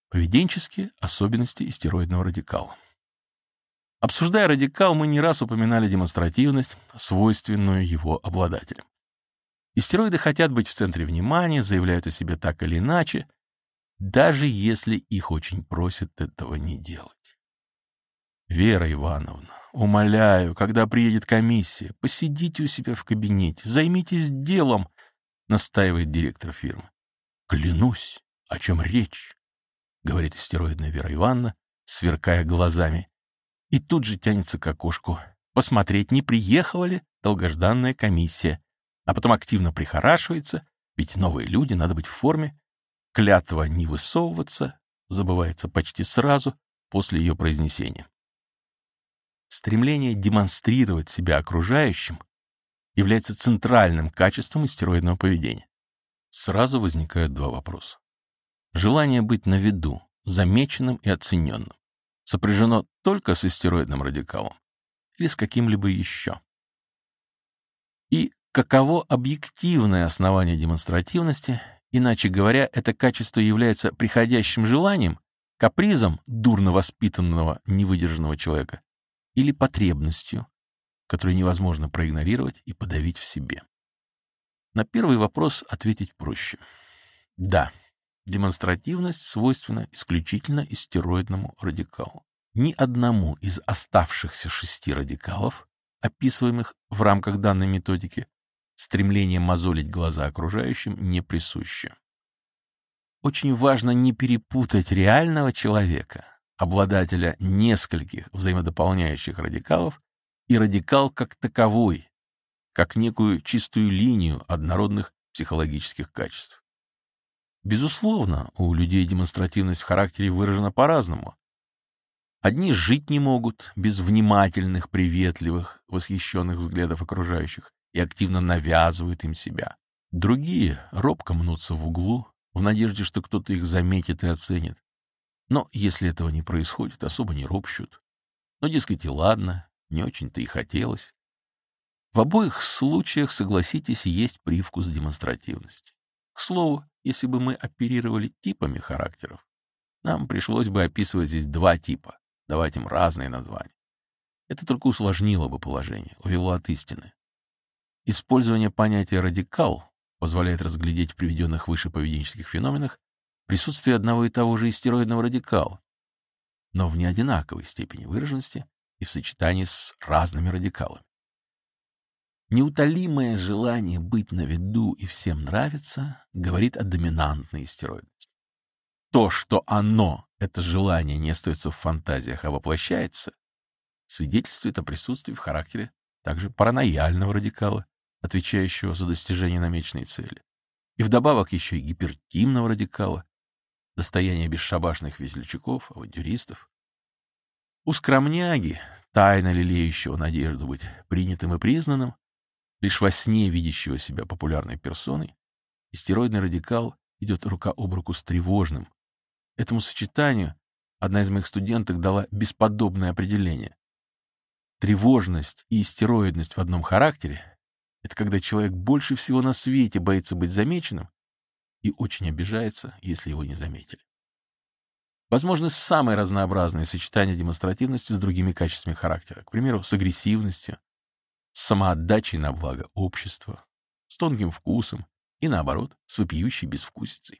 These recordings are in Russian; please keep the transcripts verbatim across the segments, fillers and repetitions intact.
Поведенческие особенности истероидного радикала. Обсуждая радикал, мы не раз упоминали демонстративность, свойственную его обладателям. Истероиды хотят быть в центре внимания, заявляют о себе так или иначе, даже если их очень просят этого не делать. Вера Ивановна, умоляю, когда приедет комиссия, посидите у себя в кабинете, займитесь делом, настаивает директор фирмы. Клянусь, о чем речь, говорит истероидная Вера Ивановна, сверкая глазами, и тут же тянется к окошку посмотреть, не приехала ли долгожданная комиссия, а потом активно прихорашивается, ведь новые люди, надо быть в форме. Клятва не высовываться забывается почти сразу после ее произнесения. Стремление демонстрировать себя окружающим является центральным качеством истероидного поведения. Сразу возникают два вопроса. Желание быть на виду, замеченным и оцененным, сопряжено только с истероидным радикалом или с каким-либо еще? И каково объективное основание демонстративности? Иначе говоря, это качество является приходящим желанием, капризом дурно воспитанного, невыдержанного человека или потребностью, которую невозможно проигнорировать и подавить в себе. На первый вопрос ответить проще. Да, демонстративность свойственна исключительно истероидному радикалу. Ни одному из оставшихся шести радикалов, описываемых в рамках данной методики, стремление мозолить глаза окружающим не присуще. Очень важно не перепутать реального человека, обладателя нескольких взаимодополняющих радикалов, и радикал как таковой, как некую чистую линию однородных психологических качеств. Безусловно, у людей демонстративность в характере выражена по-разному. Одни жить не могут без внимательных, приветливых, восхищенных взглядов окружающих и активно навязывают им себя. Другие робко мнутся в углу, в надежде, что кто-то их заметит и оценит. Но если этого не происходит, особо не ропщут. Но, дескать, и ладно, не очень-то и хотелось. В обоих случаях, согласитесь, есть привкус демонстративности. К слову, если бы мы оперировали типами характеров, нам пришлось бы описывать здесь два типа, давать им разные названия. Это только усложнило бы положение, увело от истины. Использование понятия «радикал» позволяет разглядеть в приведенных выше поведенческих феноменах присутствие одного и того же истероидного радикала, но в неодинаковой степени выраженности и в сочетании с разными радикалами. Неутолимое желание быть на виду и всем нравиться говорит о доминантной истероидности. То, что оно, это желание, не остается в фантазиях, а воплощается, свидетельствует о присутствии в характере также паранояльного радикала, отвечающего за достижение намеченной цели, и вдобавок еще и гипертимного радикала, достояние бесшабашных весельчаков, авантюристов. У скромняги, тайно лелеющего надежду быть принятым и признанным, лишь во сне видящего себя популярной персоной, истероидный радикал идет рука об руку с тревожным. Этому сочетанию одна из моих студенток дала бесподобное определение. Тревожность и истероидность в одном характере — это когда человек больше всего на свете боится быть замеченным и очень обижается, если его не заметили. Возможны самые разнообразные сочетания демонстративности с другими качествами характера, к примеру, с агрессивностью, с самоотдачей на благо общества, с тонким вкусом и, наоборот, с вопиющей безвкусицей.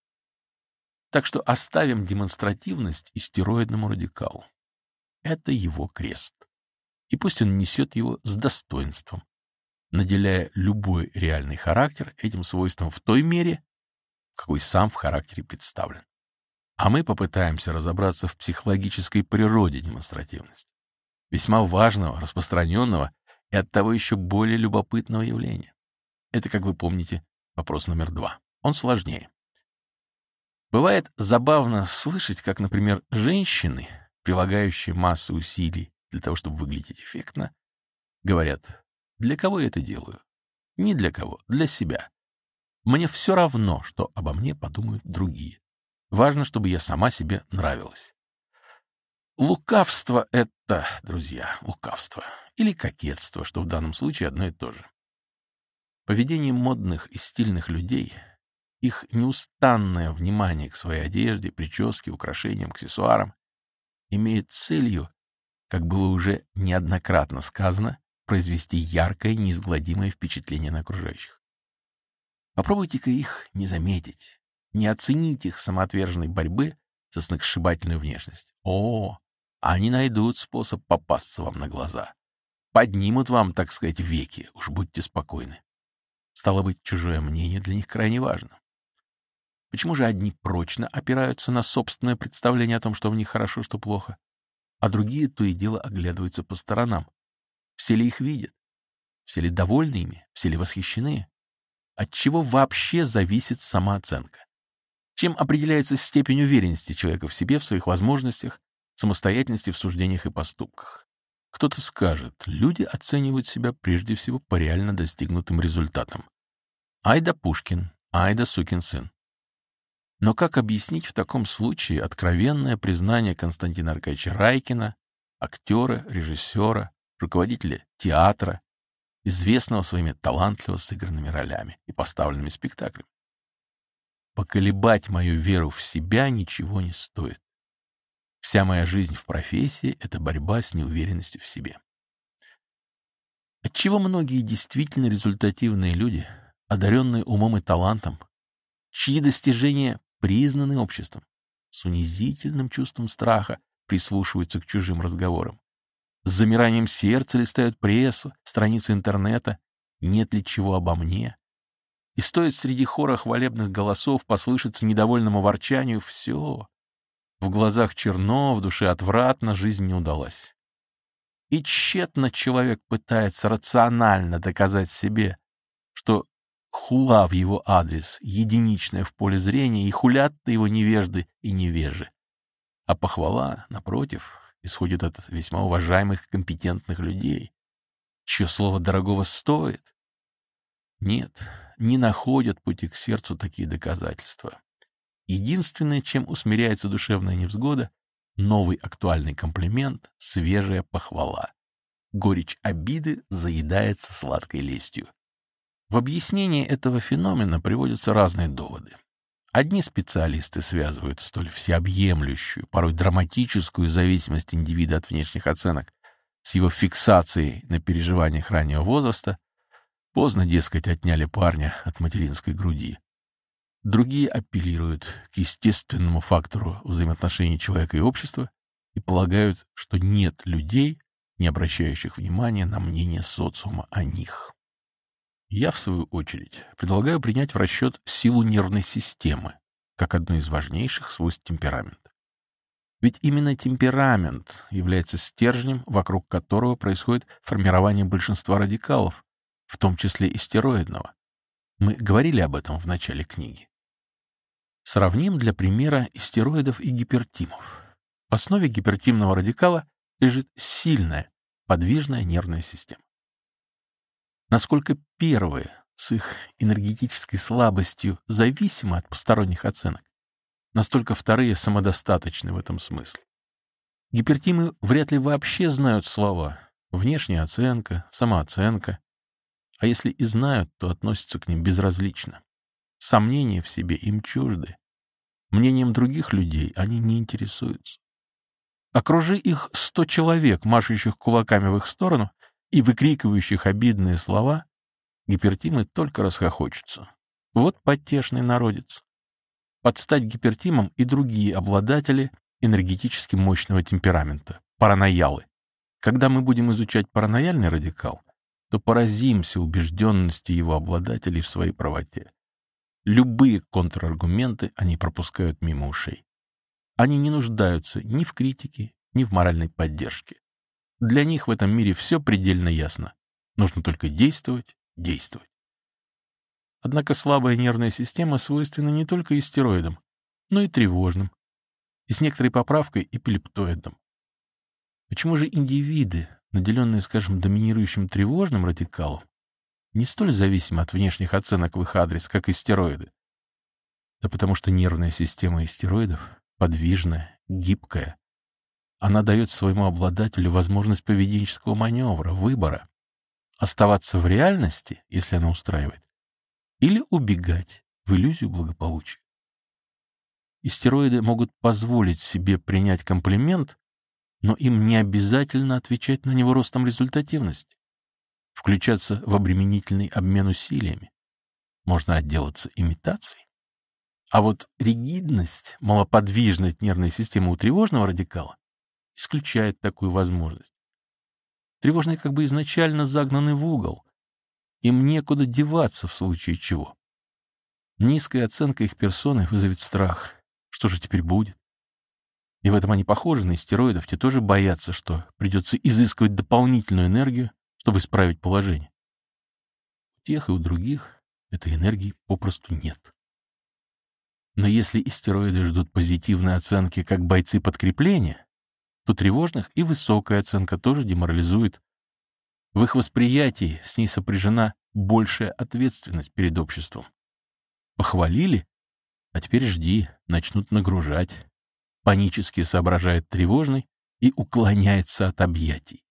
Так что оставим демонстративность истероидному радикалу. Это его крест. И пусть он несет его с достоинством, наделяя любой реальный характер этим свойством в той мере, в какой сам в характере представлен. А мы попытаемся разобраться в психологической природе демонстративности, весьма важного, распространенного и оттого еще более любопытного явления. Это, как вы помните, вопрос номер два. Он сложнее. Бывает забавно слышать, как, например, женщины, прилагающие массу усилий для того, чтобы выглядеть эффектно, говорят: «Для кого я это делаю? Не для кого, для себя. Мне все равно, что обо мне подумают другие. Важно, чтобы я сама себе нравилась». Лукавство — это, друзья, лукавство. Или кокетство, что в данном случае одно и то же. Поведение модных и стильных людей их неустанное внимание к своей одежде, прическе, украшениям, аксессуарам имеет целью, как было уже неоднократно сказано, произвести яркое, неизгладимое впечатление на окружающих. Попробуйте-ка их не заметить, не оценить их самоотверженной борьбы со сногсшибательной внешностью. О, они найдут способ попасться вам на глаза. Поднимут вам, так сказать, веки, уж будьте спокойны. Стало быть, чужое мнение для них крайне важно. Почему же одни прочно опираются на собственное представление о том, что в них хорошо, что плохо, а другие то и дело оглядываются по сторонам? Все ли их видят? Все ли довольны ими? Все ли восхищены? От чего вообще зависит самооценка? Чем определяется степень уверенности человека в себе, в своих возможностях, самостоятельности в суждениях и поступках? Кто-то скажет, люди оценивают себя прежде всего по реально достигнутым результатам. Ай да Пушкин, ай да сукин сын. Но как объяснить в таком случае откровенное признание Константина Аркадьевича Райкина, актера, режиссера, руководителя театра, известного своими талантливо сыгранными ролями и поставленными спектаклями? Поколебать мою веру в себя ничего не стоит. Вся моя жизнь в профессии — это борьба с неуверенностью в себе. Отчего многие действительно результативные люди, одаренные умом и талантом, чьи достижения признаны обществом, с унизительным чувством страха прислушиваются к чужим разговорам, с замиранием сердца листают прессу, страницы интернета, нет ли чего обо мне, и стоит среди хора хвалебных голосов послышаться недовольному ворчанию — все. В глазах черно, в душе отвратно, жизнь не удалась. И тщетно человек пытается рационально доказать себе, что хула в его адрес единичная в поле зрения, и хулят-то его невежды и невежи. А похвала, напротив, исходит от весьма уважаемых и компетентных людей, чье слово дорогого стоит. Нет, не находят пути к сердцу такие доказательства. Единственное, чем усмиряется душевная невзгода — новый актуальный комплимент, свежая похвала. Горечь обиды заедается сладкой лестью. В объяснении этого феномена приводятся разные доводы. Одни специалисты связывают столь всеобъемлющую, порой драматическую зависимость индивида от внешних оценок с его фиксацией на переживаниях раннего возраста. Поздно, дескать, отняли парня от материнской груди. Другие апеллируют к естественному фактору взаимоотношений человека и общества и полагают, что нет людей, не обращающих внимания на мнение социума о них. Я, в свою очередь, предлагаю принять в расчет силу нервной системы как одно из важнейших свойств темперамента. Ведь именно темперамент является стержнем, вокруг которого происходит формирование большинства радикалов, в том числе и стероидного. Мы говорили об этом в начале книги. Сравним для примера стероидов и гипертимов. В основе гипертимного радикала лежит сильная, подвижная нервная система. Насколько первые с их энергетической слабостью зависимы от посторонних оценок, настолько вторые самодостаточны в этом смысле. Гипертимы вряд ли вообще знают слова внешняя оценка, самооценка, а если и знают, то относятся к ним безразлично. Сомнения в себе им чужды. Мнением других людей они не интересуются. Окружи их сто человек, машущих кулаками в их сторону и выкрикивающих обидные слова, гипертимы только расхохочутся. Вот потешный народец. Под стать гипертимам и другие обладатели энергетически мощного темперамента, параноялы. Когда мы будем изучать паранояльный радикал, то поразимся убежденности его обладателей в своей правоте. Любые контраргументы они пропускают мимо ушей. Они не нуждаются ни в критике, ни в моральной поддержке. Для них в этом мире все предельно ясно. Нужно только действовать, действовать. Однако слабая нервная система свойственна не только истероидам, но и тревожным, и с некоторой поправкой эпилептоидам. Почему же индивиды, наделенные, скажем, доминирующим тревожным радикалом, не столь зависимы от внешних оценок в их адрес, как истероиды? Да потому что нервная система истероидов подвижная, гибкая. Она дает своему обладателю возможность поведенческого маневра, выбора. Оставаться в реальности, если она устраивает, или убегать, в иллюзию благополучия. Истероиды могут позволить себе принять комплимент, но им не обязательно отвечать на него ростом результативности, включаться в обременительный обмен усилиями. Можно отделаться имитацией. А вот ригидность, малоподвижность нервной системы у тревожного радикала исключает такую возможность. Тревожные как бы изначально загнаны в угол. Им некуда деваться в случае чего. Низкая оценка их персоны вызовет страх. Что же теперь будет? И в этом они похожи на истероидов. Те тоже боятся, что придется изыскивать дополнительную энергию, чтобы исправить положение. У тех и у других этой энергии попросту нет. Но если истероиды ждут позитивной оценки как бойцы подкрепления, то тревожных и высокая оценка тоже деморализует. В их восприятии с ней сопряжена большая ответственность перед обществом. Похвалили, а теперь жди, начнут нагружать. Панически соображает тревожный и уклоняется от объятий.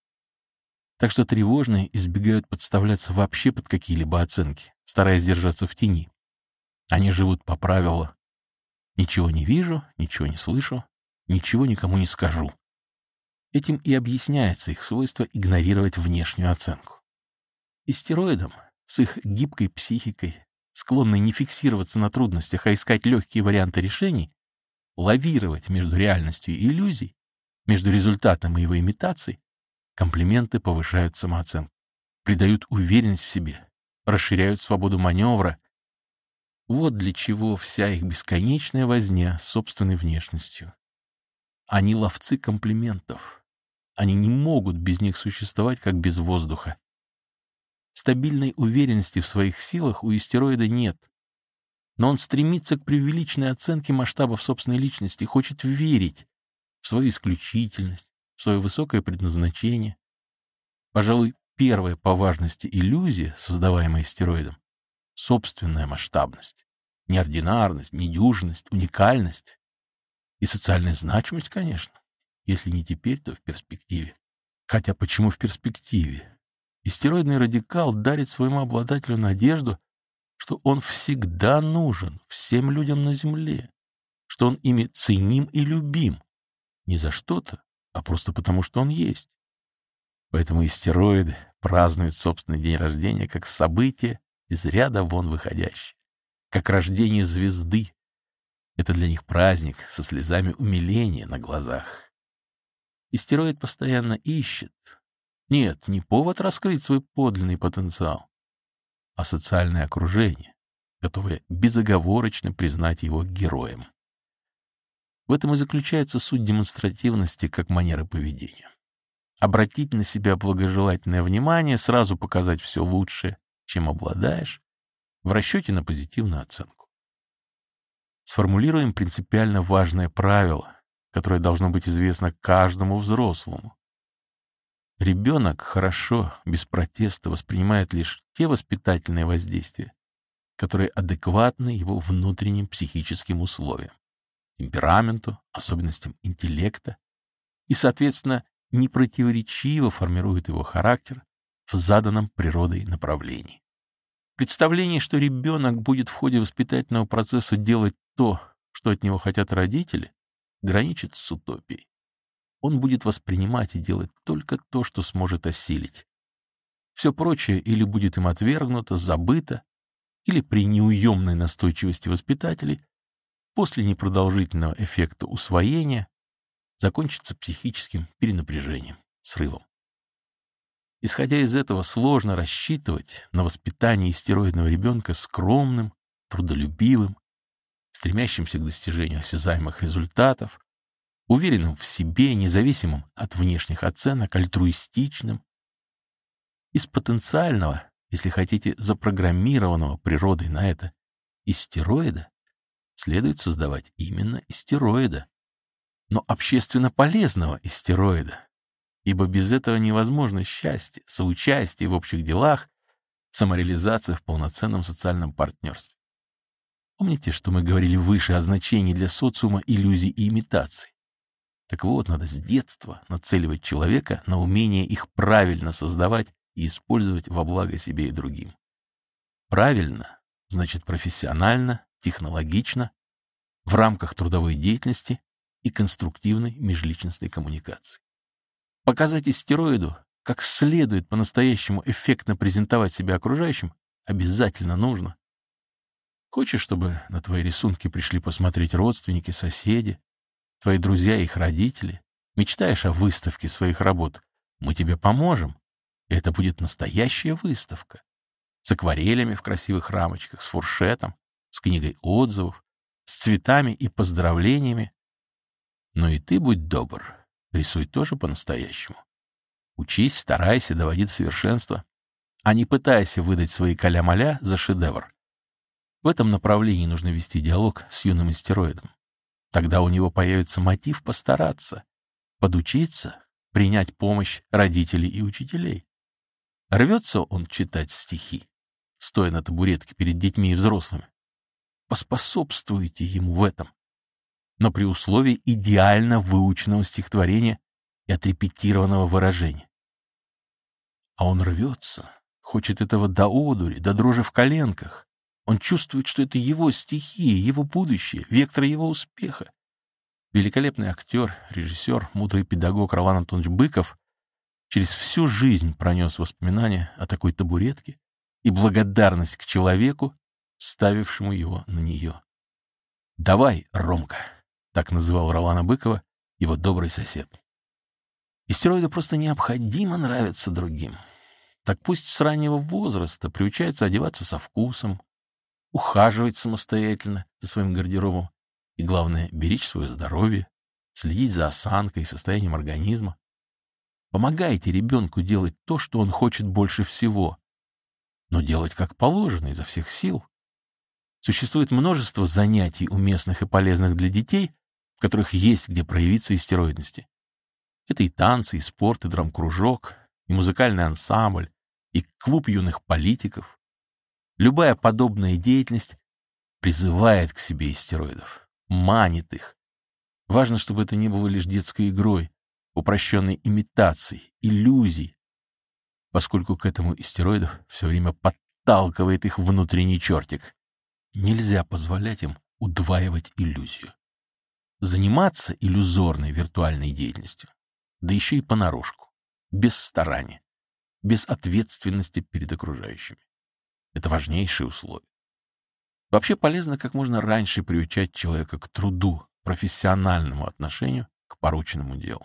Так что тревожные избегают подставляться вообще под какие-либо оценки, стараясь держаться в тени. Они живут по правилу «ничего не вижу, ничего не слышу, ничего никому не скажу». Этим и объясняется их свойство игнорировать внешнюю оценку. Истероидам с их гибкой психикой, склонной не фиксироваться на трудностях, а искать легкие варианты решений, лавировать между реальностью и иллюзией, между результатом и его имитацией, комплименты повышают самооценку, придают уверенность в себе, расширяют свободу маневра. Вот для чего вся их бесконечная возня с собственной внешностью. Они ловцы комплиментов. Они не могут без них существовать, как без воздуха. Стабильной уверенности в своих силах у истероида нет. Но он стремится к преувеличенной оценке масштабов собственной личности, хочет верить в свою исключительность, в свое высокое предназначение. Пожалуй, первая по важности иллюзия, создаваемая истероидом, — собственная масштабность, неординарность, недюжинность, уникальность и социальная значимость, конечно. Если не теперь, то в перспективе. Хотя почему в перспективе? Истероидный радикал дарит своему обладателю надежду, что он всегда нужен всем людям на Земле, что он ими ценим и любим. Не за что-то, а просто потому, что он есть. Поэтому истероиды празднуют собственный день рождения как событие из ряда вон выходящее, как рождение звезды. Это для них праздник со слезами умиления на глазах. Истероид постоянно ищет. Нет, не повод раскрыть свой подлинный потенциал, а социальное окружение, готовое безоговорочно признать его героем. В этом и заключается суть демонстративности как манеры поведения. Обратить на себя благожелательное внимание, сразу показать все лучшее, чем обладаешь, в расчете на позитивную оценку. Сформулируем принципиально важное правило, которое должно быть известно каждому взрослому. Ребенок хорошо, без протеста воспринимает лишь те воспитательные воздействия, которые адекватны его внутренним психическим условиям, темпераменту, особенностям интеллекта и, соответственно, непротиворечиво формирует его характер в заданном природой направлении. Представление, что ребенок будет в ходе воспитательного процесса делать то, что от него хотят родители, граничит с утопией. Он будет воспринимать и делать только то, что сможет осилить. Все прочее или будет им отвергнуто, забыто, или при неуемной настойчивости воспитателей после непродолжительного эффекта усвоения закончится психическим перенапряжением, срывом. Исходя из этого, сложно рассчитывать на воспитание истероидного ребенка скромным, трудолюбивым, стремящимся к достижению осязаемых результатов, уверенным в себе, независимым от внешних оценок, альтруистичным. Из потенциального, если хотите, запрограммированного природой на это истероида следует создавать именно истероида, но общественно полезного истероида, ибо без этого невозможно счастье, соучастие в общих делах, самореализация в полноценном социальном партнерстве. Помните, что мы говорили выше о значении для социума иллюзий и имитаций? Так вот, надо с детства нацеливать человека на умение их правильно создавать и использовать во благо себе и другим. Правильно значит профессионально, технологично, в рамках трудовой деятельности и конструктивной межличностной коммуникации. Показать истероиду, как следует по-настоящему эффектно презентовать себя окружающим, обязательно нужно. Хочешь, чтобы на твои рисунки пришли посмотреть родственники, соседи, твои друзья и их родители? Мечтаешь о выставке своих работ? Мы тебе поможем. И это будет настоящая выставка. С акварелями в красивых рамочках, с фуршетом, с книгой отзывов, с цветами и поздравлениями. Но и ты будь добр, рисуй тоже по-настоящему. Учись, старайся, доводи до совершенства, а не пытайся выдать свои каля-маля за шедевр. В этом направлении нужно вести диалог с юным истероидом. Тогда у него появится мотив постараться, подучиться, принять помощь родителей и учителей. Рвется он читать стихи, стоя на табуретке перед детьми и взрослыми. Поспособствуйте ему в этом, но при условии идеально выученного стихотворения и отрепетированного выражения. А он рвется, хочет этого до одури, до дрожи в коленках. Он чувствует, что это его стихи, его будущее, вектор его успеха. Великолепный актер, режиссер, мудрый педагог Ролан Антонович Быков через всю жизнь пронес воспоминания о такой табуретке и благодарность к человеку, ставившему его на нее. «Давай, Ромка», — так называл Ролана Быкова его добрый сосед. Истероиду просто необходимо нравиться другим. Так пусть с раннего возраста приучается одеваться со вкусом, ухаживать самостоятельно за своим гардеробом и, главное, беречь свое здоровье, следить за осанкой и состоянием организма. Помогайте ребенку делать то, что он хочет больше всего, но делать как положено, изо всех сил. Существует множество занятий уместных и полезных для детей, в которых есть где проявиться истероидности. Это и танцы, и спорт, и драм-кружок, и музыкальный ансамбль, и клуб юных политиков. Любая подобная деятельность призывает к себе истероидов, манит их. Важно, чтобы это не было лишь детской игрой, упрощенной имитацией, иллюзией, поскольку к этому истероидов все время подталкивает их внутренний чертик. Нельзя позволять им удваивать иллюзию. Заниматься иллюзорной виртуальной деятельностью, да еще и понарошку, без старания, без ответственности перед окружающими. Это важнейшее условие. Вообще полезно как можно раньше приучать человека к труду, профессиональному отношению к порученному делу.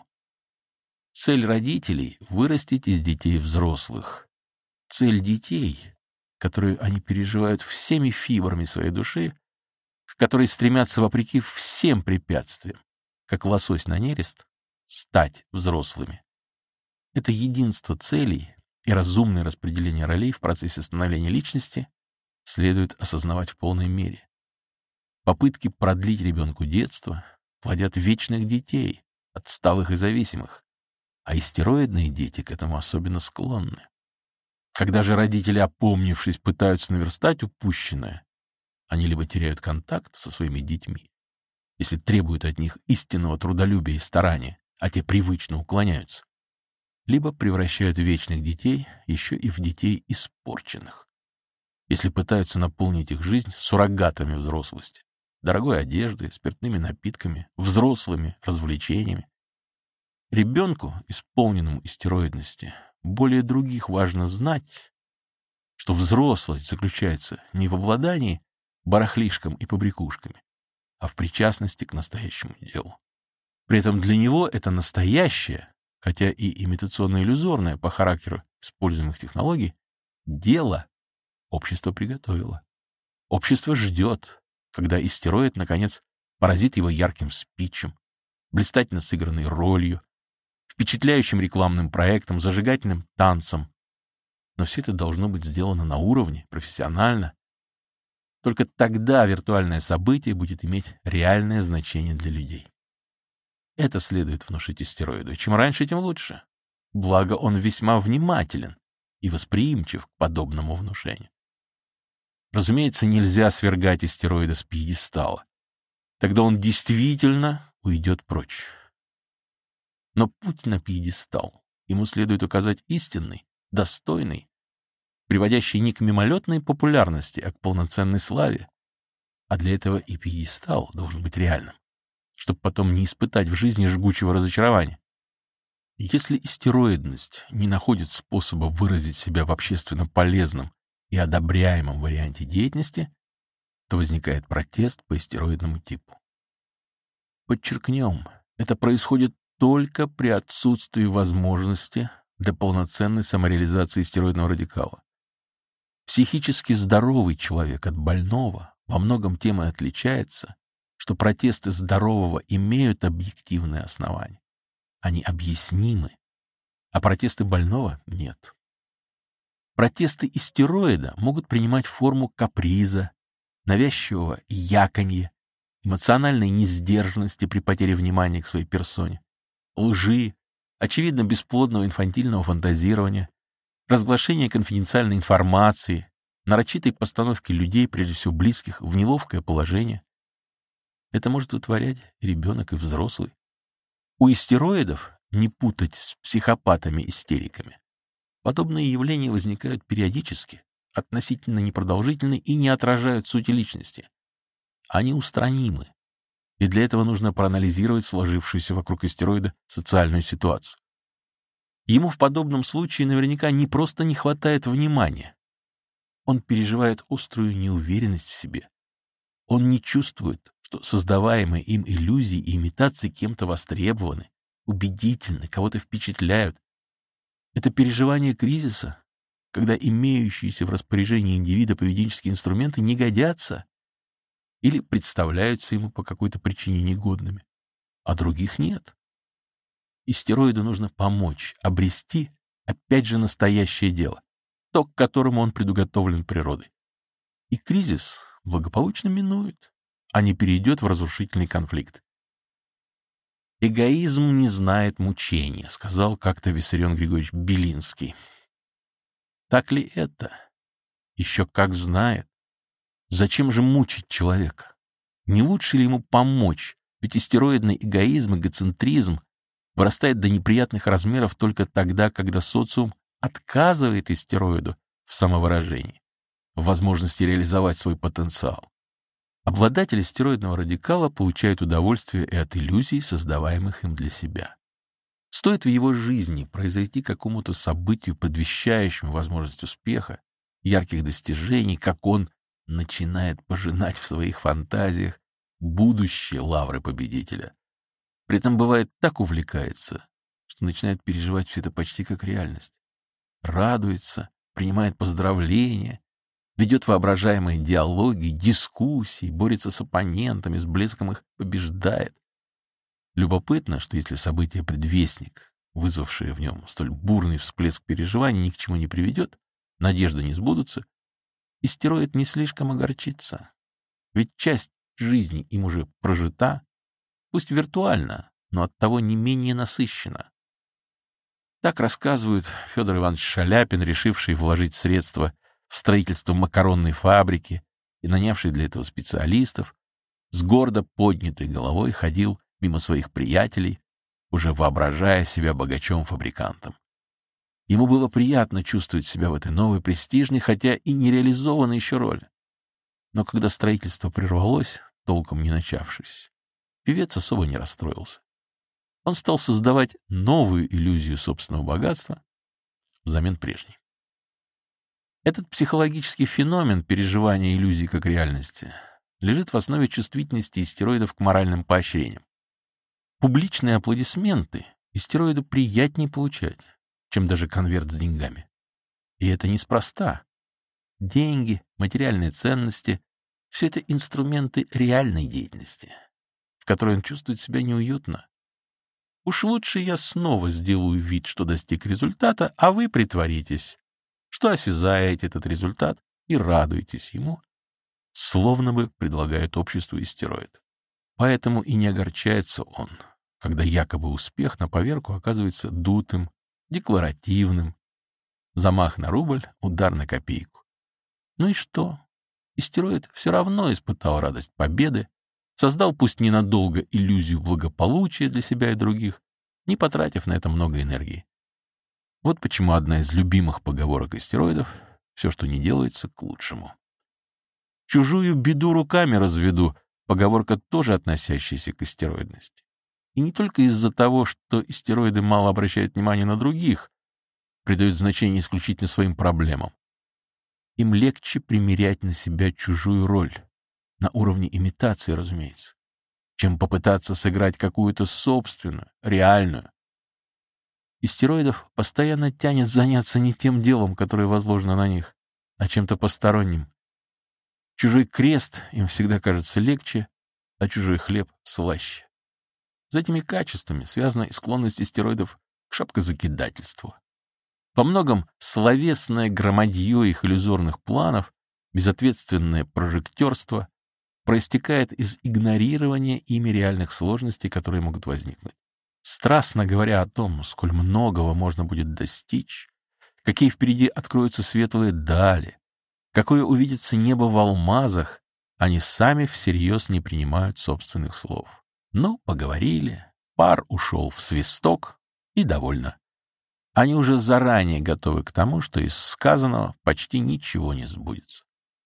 Цель родителей — вырастить из детей взрослых. Цель детей, которую они переживают всеми фибрами своей души, к которой стремятся вопреки всем препятствиям, как лосось на нерест, стать взрослыми. Это единство целей и разумное распределение ролей в процессе становления личности следует осознавать в полной мере. Попытки продлить ребенку детство плодят вечных детей, отсталых и зависимых, а истероидные дети к этому особенно склонны. Когда же родители, опомнившись, пытаются наверстать упущенное, они либо теряют контакт со своими детьми, если требуют от них истинного трудолюбия и старания, а те привычно уклоняются, либо превращают вечных детей еще и в детей испорченных, если пытаются наполнить их жизнь суррогатами взрослости, дорогой одеждой, спиртными напитками, взрослыми развлечениями. Ребенку, исполненному истероидности, более других важно знать, что взрослость заключается не в обладании барахлишком и побрякушками, а в причастности к настоящему делу. При этом для него это настоящее, хотя и имитационно-иллюзорное по характеру используемых технологий, дело общество приготовило. Общество ждет, когда истероид, наконец, поразит его ярким спичем, блистательно сыгранной ролью, впечатляющим рекламным проектом, зажигательным танцем. Но все это должно быть сделано на уровне, профессионально. Только тогда виртуальное событие будет иметь реальное значение для людей. Это следует внушить истероиду. Чем раньше, тем лучше. Благо, он весьма внимателен и восприимчив к подобному внушению. Разумеется, нельзя свергать истероида с пьедестала. Тогда он действительно уйдет прочь. Но путь на пьедестал ему следует указать истинный, достойный, приводящий не к мимолетной популярности, а к полноценной славе. А для этого и пьедестал должен быть реальным, чтобы потом не испытать в жизни жгучего разочарования. Если истероидность не находит способа выразить себя в общественно полезном и одобряемом варианте деятельности, то возникает протест по истероидному типу. Подчеркнем, это происходит только при отсутствии возможности для полноценной самореализации истероидного радикала. Психически здоровый человек от больного во многом тем и отличается, что протесты здорового имеют объективные основания. Они объяснимы, а протесты больного — нет. Протесты истероида могут принимать форму каприза, навязчивого яканья, эмоциональной несдержанности при потере внимания к своей персоне, лжи, очевидно бесплодного инфантильного фантазирования, разглашения конфиденциальной информации, нарочитой постановки людей, прежде всего близких, в неловкое положение. Это может вытворять и ребенок, и взрослый. У истероидов, не путать с психопатами-истериками, подобные явления возникают периодически, относительно непродолжительны и не отражают сути личности. Они устранимы, и для этого нужно проанализировать сложившуюся вокруг истероида социальную ситуацию. Ему в подобном случае наверняка не просто не хватает внимания. Он переживает острую неуверенность в себе. Он не чувствует, что создаваемые им иллюзии и имитации кем-то востребованы, убедительны, кого-то впечатляют. Это переживание кризиса, когда имеющиеся в распоряжении индивида поведенческие инструменты не годятся или представляются ему по какой-то причине негодными, а других нет. Истероиду нужно помочь обрести, опять же, настоящее дело, то, к которому он предуготовлен природой. И кризис благополучно минует, а не перейдет в разрушительный конфликт. «Эгоизм не знает мучения», — сказал как-то Виссарион Григорьевич Белинский. Так ли это? Еще как знает. Зачем же мучить человека? Не лучше ли ему помочь? Ведь истероидный эгоизм, эгоцентризм вырастает до неприятных размеров только тогда, когда социум отказывает истероиду в самовыражении, в возможности реализовать свой потенциал. Обладатель истероидного радикала получает удовольствие и от иллюзий, создаваемых им для себя. Стоит в его жизни произойти какому-то событию, предвещающему возможность успеха, ярких достижений, как он начинает пожинать в своих фантазиях будущие лавры победителя. При этом бывает так увлекается, что начинает переживать все это почти как реальность. Радуется, принимает поздравления, ведет воображаемые диалоги, дискуссии, борется с оппонентами, с блеском их побеждает. Любопытно, что если событие-предвестник, вызвавшее в нем столь бурный всплеск переживаний, ни к чему не приведет, надежды не сбудутся, истероид не слишком огорчится. Ведь часть жизни им уже прожита, пусть виртуально, но оттого не менее насыщена. Так рассказывает Федор Иванович Шаляпин, решивший вложить средства в строительство макаронной фабрики и нанявший для этого специалистов, с гордо поднятой головой ходил мимо своих приятелей, уже воображая себя богачом-фабрикантом. Ему было приятно чувствовать себя в этой новой, престижной, хотя и не реализованной еще роли. Но когда строительство прервалось, толком не начавшись, певец особо не расстроился. Он стал создавать новую иллюзию собственного богатства взамен прежней. Этот психологический феномен переживания иллюзий как реальности лежит в основе чувствительности истероидов к моральным поощрениям. Публичные аплодисменты истероиду приятнее получать, чем даже конверт с деньгами. И это неспроста. Деньги, материальные ценности — все это инструменты реальной деятельности, в которой он чувствует себя неуютно. Уж лучше я снова сделаю вид, что достиг результата, а вы притворитесь, что осязаете этот результат и радуетесь ему, словно бы предлагает обществу истероид. Поэтому и не огорчается он, когда якобы успех на поверку оказывается дутым, декларативным. Замах на рубль, удар на копейку. Ну и что? Истероид все равно испытал радость победы, создал пусть ненадолго иллюзию благополучия для себя и других, не потратив на это много энергии. Вот почему одна из любимых поговорок истероидов Все, что не делается, к лучшему. «Чужую беду руками разведу» — поговорка, тоже относящаяся к истероидности. И не только из-за того, что истероиды мало обращают внимание на других, придают значение исключительно своим проблемам. Им легче примерять на себя чужую роль, на уровне имитации, разумеется, чем попытаться сыграть какую-то собственную, реальную. Истероидов постоянно тянет заняться не тем делом, которое возложено на них, а чем-то посторонним. Чужой крест им всегда кажется легче, а чужой хлеб — слаще. С этими качествами связана и склонность истероидов к шапкозакидательству. Во многом словесное громадье их иллюзорных планов, безответственное прожектерство проистекает из игнорирования ими реальных сложностей, которые могут возникнуть. Страстно говоря о том, сколь многого можно будет достичь, какие впереди откроются светлые дали, какое увидится небо в алмазах, они сами всерьез не принимают собственных слов. Ну, поговорили, пар ушел в свисток, и довольно. Они уже заранее готовы к тому, что из сказанного почти ничего не сбудется.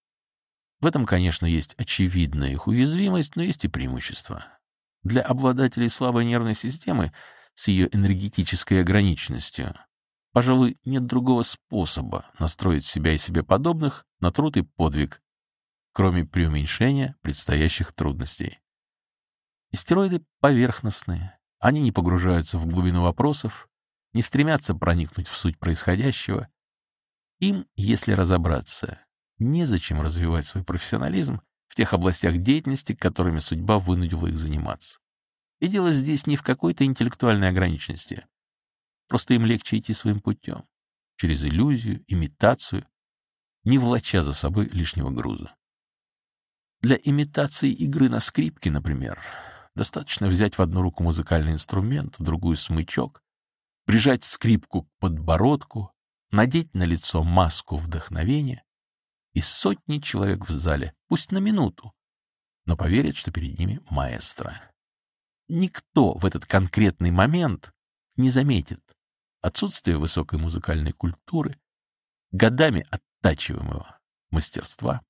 В этом, конечно, есть очевидная их уязвимость, но есть и преимущество. Для обладателей слабой нервной системы с ее энергетической ограниченностью, пожалуй, нет другого способа настроить себя и себе подобных на труд и подвиг, кроме преуменьшения предстоящих трудностей. Истероиды поверхностные, они не погружаются в глубину вопросов, не стремятся проникнуть в суть происходящего. Им, если разобраться, незачем развивать свой профессионализм в тех областях деятельности, которыми судьба вынудила их заниматься. И дело здесь не в какой-то интеллектуальной ограниченности. Просто им легче идти своим путем, через иллюзию, имитацию, не влача за собой лишнего груза. Для имитации игры на скрипке, например, достаточно взять в одну руку музыкальный инструмент, в другую — смычок, прижать скрипку к подбородку, надеть на лицо маску вдохновения, и сотни человек в зале, пусть на минуту, но поверят, что перед ними маэстро. Никто в этот конкретный момент не заметит отсутствие высокой музыкальной культуры, годами оттачиваемого мастерства.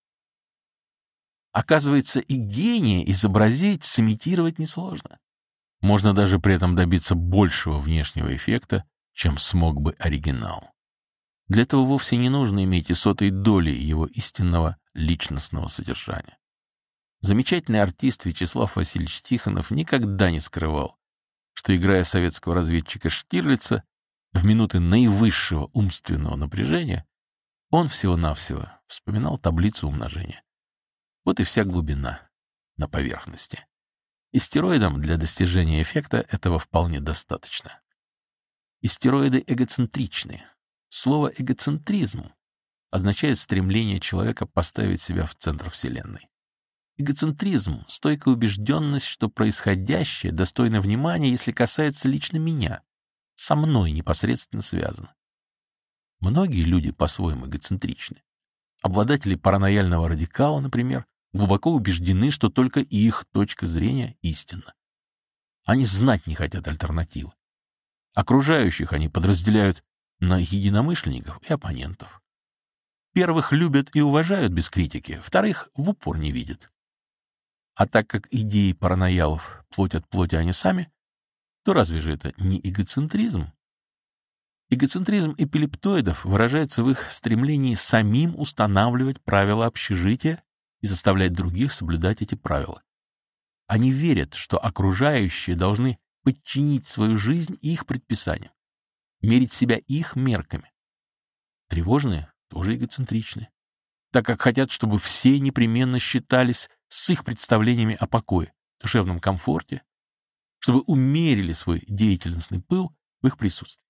Оказывается, и гения изобразить, сымитировать несложно. Можно даже при этом добиться большего внешнего эффекта, чем смог бы оригинал. Для этого вовсе не нужно иметь и сотой доли его истинного личностного содержания. Замечательный артист Вячеслав Васильевич Тихонов никогда не скрывал, что, играя советского разведчика Штирлица, в минуты наивысшего умственного напряжения он всего-навсего вспоминал таблицу умножения. Вот и вся глубина на поверхности. Истероидам для достижения эффекта этого вполне достаточно. Истероиды эгоцентричны. Слово «эгоцентризм» означает стремление человека поставить себя в центр Вселенной. Эгоцентризм — стойкая убежденность, что происходящее достойно внимания, если касается лично меня, со мной непосредственно связано. Многие люди по-своему эгоцентричны. Обладатели паранояльного радикала, например, глубоко убеждены, что только их точка зрения истинна. Они знать не хотят альтернативы. Окружающих они подразделяют на единомышленников и оппонентов. Первых любят и уважают без критики, вторых в упор не видят. А так как идеи параноялов плоть от плоти они сами, то разве же это не эгоцентризм? Эгоцентризм эпилептоидов выражается в их стремлении самим устанавливать правила общежития и заставлять других соблюдать эти правила. Они верят, что окружающие должны подчинить свою жизнь их предписаниям, мерить себя их мерками. Тревожные тоже эгоцентричны, так как хотят, чтобы все непременно считались с их представлениями о покое, душевном комфорте, чтобы умерили свой деятельностный пыл в их присутствии.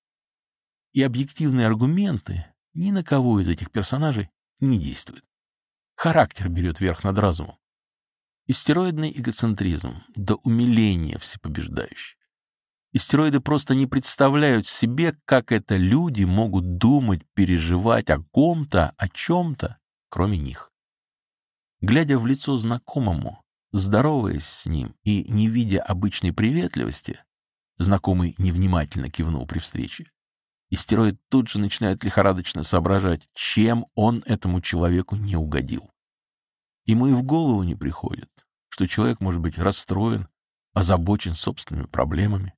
И объективные аргументы ни на кого из этих персонажей не действуют. Характер берет верх над разумом. Истероидный эгоцентризм до умиления всепобеждающий. Истероиды просто не представляют себе, как это люди могут думать, переживать о ком-то, о чем-то, кроме них. Глядя в лицо знакомому, здороваясь с ним и не видя обычной приветливости, знакомый невнимательно кивнул при встрече, Истероид тут же начинает лихорадочно соображать, чем он этому человеку не угодил. Ему и в голову не приходит, что человек может быть расстроен, озабочен собственными проблемами.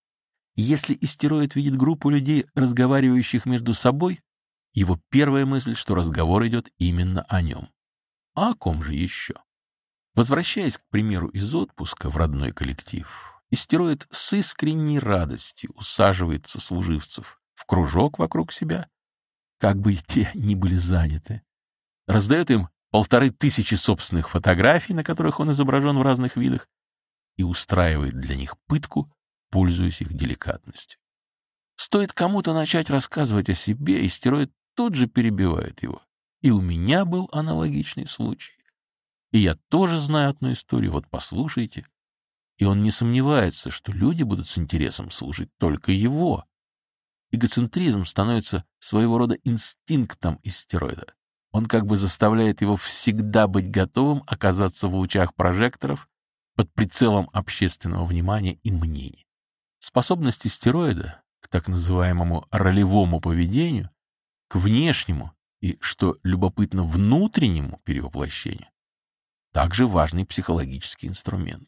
Если истероид видит группу людей, разговаривающих между собой, его первая мысль, что разговор идет именно о нем. А о ком же еще? Возвращаясь, к примеру, из отпуска в родной коллектив, истероид с искренней радостью усаживает сослуживцев в кружок вокруг себя, как бы те ни были заняты, раздает им полторы тысячи собственных фотографий, на которых он изображен в разных видах, и устраивает для них пытку, пользуясь их деликатностью. Стоит кому-то начать рассказывать о себе, истероид тут же перебивает его. И у меня был аналогичный случай. И я тоже знаю одну историю, вот послушайте. И он не сомневается, что люди будут с интересом слушать только его. Эгоцентризм становится своего рода инстинктом истероида. Он как бы заставляет его всегда быть готовым оказаться в лучах прожекторов под прицелом общественного внимания и мнения. Способность истероида к так называемому ролевому поведению, к внешнему и, что любопытно, внутреннему перевоплощению, также важный психологический инструмент.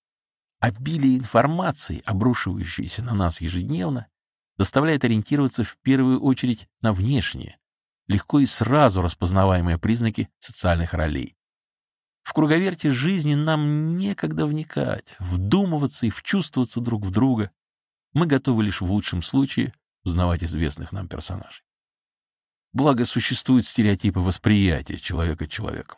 Обилие информации, обрушивающейся на нас ежедневно, заставляет ориентироваться в первую очередь на внешние, легко и сразу распознаваемые признаки социальных ролей. В круговерте жизни нам некогда вникать, вдумываться и вчувствоваться друг в друга. Мы готовы лишь в лучшем случае узнавать известных нам персонажей. Благо, существуют стереотипы восприятия человека человеком.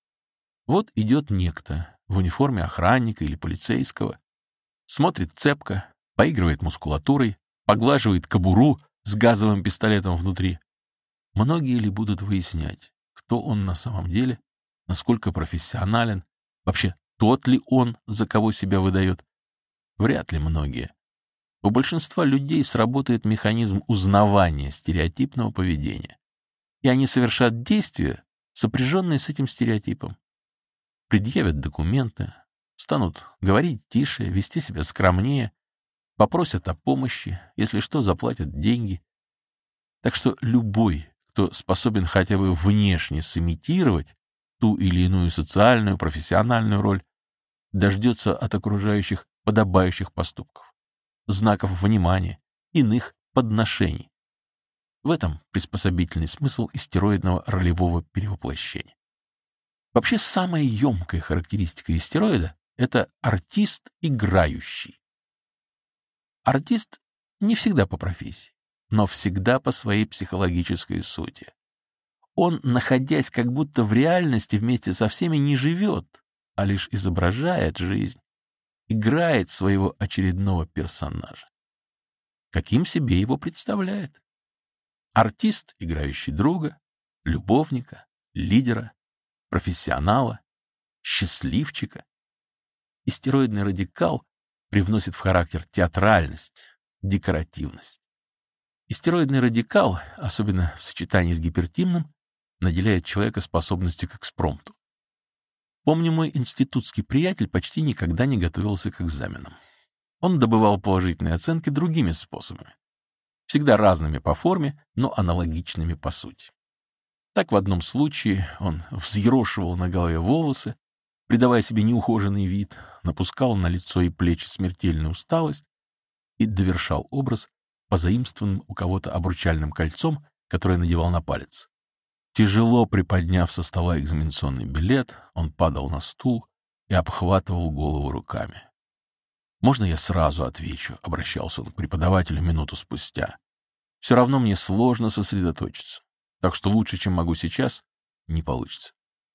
Вот идет некто в униформе охранника или полицейского, смотрит цепко, поигрывает мускулатурой, поглаживает кобуру с газовым пистолетом внутри. Многие ли будут выяснять, кто он на самом деле, насколько профессионален, вообще тот ли он, за кого себя выдает? Вряд ли многие. У большинства людей сработает механизм узнавания стереотипного поведения, и они совершат действия, сопряженные с этим стереотипом. Предъявят документы, станут говорить тише, вести себя скромнее, попросят о помощи, если что, заплатят деньги. Так что любой, кто способен хотя бы внешне сымитировать ту или иную социальную, профессиональную роль, дождется от окружающих подобающих поступков, знаков внимания, иных подношений. В этом приспособительный смысл истероидного ролевого перевоплощения. Вообще, самая емкая характеристика истероида — это артист играющий. Артист не всегда по профессии, но всегда по своей психологической сути. Он, находясь как будто в реальности вместе со всеми, не живет, а лишь изображает жизнь, играет своего очередного персонажа. Каким себе его представляет? Артист, играющий друга, любовника, лидера, профессионала, счастливчика. Истероидный радикал привносит в характер театральность, декоративность. Истероидный радикал, особенно в сочетании с гипертимным, наделяет человека способностью к экспромту. Помню, мой институтский приятель почти никогда не готовился к экзаменам. Он добывал положительные оценки другими способами. Всегда разными по форме, но аналогичными по сути. Так в одном случае он взъерошивал на голове волосы, придавая себе неухоженный вид, напускал на лицо и плечи смертельную усталость и довершал образ позаимствованным у кого-то обручальным кольцом, которое надевал на палец. Тяжело приподняв со стола экзаменационный билет, он падал на стул и обхватывал голову руками. «Можно я сразу отвечу?» — обращался он к преподавателю минуту спустя. «Все равно мне сложно сосредоточиться, так что лучше, чем могу сейчас, не получится».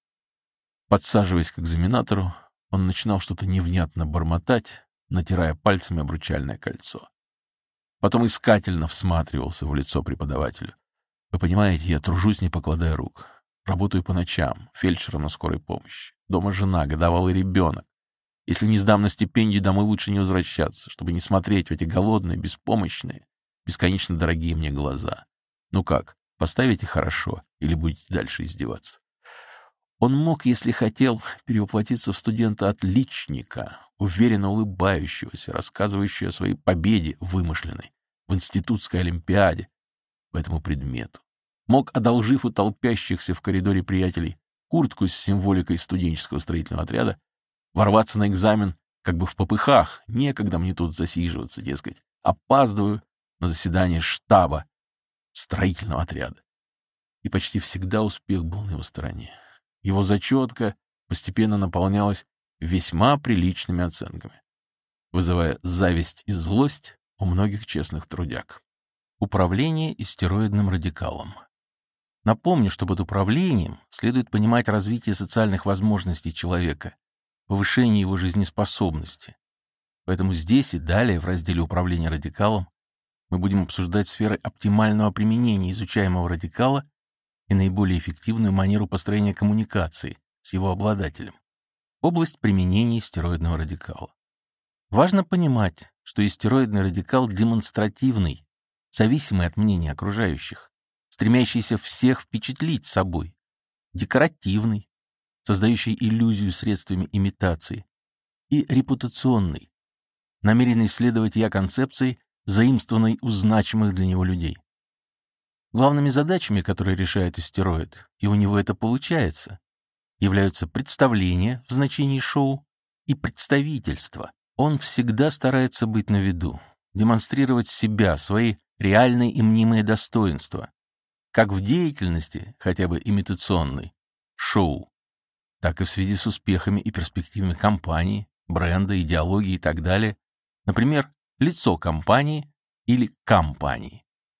Подсаживаясь к экзаменатору, он начинал что-то невнятно бормотать, натирая пальцами обручальное кольцо. Потом искательно всматривался в лицо преподавателю. «Вы понимаете, я тружусь, не покладая рук. Работаю по ночам, фельдшером на скорой помощи. Дома жена, годовалый ребенок. Если не сдам на стипендию, домой лучше не возвращаться, чтобы не смотреть в эти голодные, беспомощные, бесконечно дорогие мне глаза. Ну как, поставите хорошо или будете дальше издеваться?» Он мог, если хотел, перевоплотиться в студента-отличника, уверенно улыбающегося, рассказывающего о своей победе вымышленной в институтской олимпиаде, по этому предмету. Мог, одолжив у толпящихся в коридоре приятелей куртку с символикой студенческого строительного отряда, ворваться на экзамен как бы в попыхах. Некогда мне тут засиживаться, дескать. Опаздываю на заседание штаба строительного отряда. И почти всегда успех был на его стороне. Его зачетка постепенно наполнялась весьма приличными оценками, вызывая зависть и злость у многих честных трудяг. Управление истероидным радикалом. Напомню, что под управлением следует понимать развитие социальных возможностей человека, повышение его жизнеспособности. Поэтому здесь и далее в разделе управления радикалом мы будем обсуждать сферы оптимального применения изучаемого радикала и наиболее эффективную манеру построения коммуникации с его обладателем. Область применения истероидного радикала. Важно понимать, что истероидный радикал демонстративный, зависимый от мнения окружающих, стремящийся всех впечатлить собой, декоративный, создающий иллюзию средствами имитации, и репутационный, намеренный следовать я-концепции, заимствованной у значимых для него людей. Главными задачами, которые решает истероид, и у него это получается, являются представление в значении шоу и представительство. Он всегда старается быть на виду, демонстрировать себя, свои реальные и мнимые достоинства, как в деятельности, хотя бы имитационной, шоу, так и в связи с успехами и перспективами компании, бренда, идеологии и так далее, например, лицо компании или компании.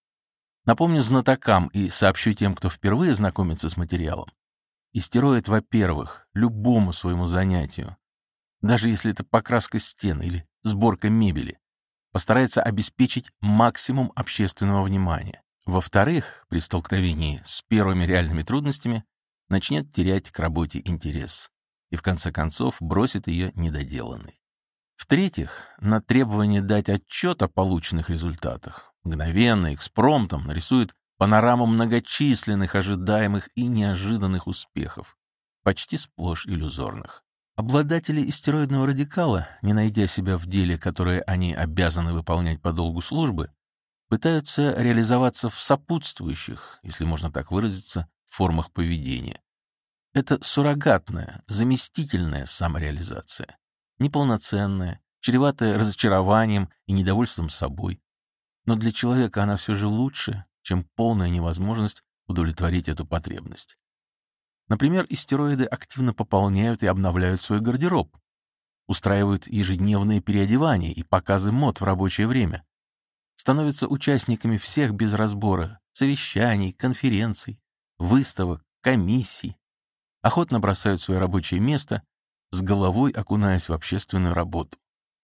Напомню знатокам и сообщу тем, кто впервые знакомится с материалом. Истероид, во-первых, любому своему занятию, даже если это покраска стен или сборка мебели, постарается обеспечить максимум общественного внимания. Во-вторых, при столкновении с первыми реальными трудностями начнет терять к работе интерес и в конце концов бросит ее недоделанной. В-третьих, на требование дать отчет о полученных результатах мгновенно, экспромтом нарисует панораму многочисленных ожидаемых и неожиданных успехов, почти сплошь иллюзорных. Обладатели истероидного радикала, не найдя себя в деле, которое они обязаны выполнять по долгу службы, пытаются реализоваться в сопутствующих, если можно так выразиться, формах поведения. Это суррогатная, заместительная самореализация, неполноценная, чреватая разочарованием и недовольством собой. Но для человека она все же лучше, чем полная невозможность удовлетворить эту потребность. Например, истероиды активно пополняют и обновляют свой гардероб, устраивают ежедневные переодевания и показы мод в рабочее время, становятся участниками всех без разбора совещаний, конференций, выставок, комиссий, охотно бросают свое рабочее место, с головой окунаясь в общественную работу.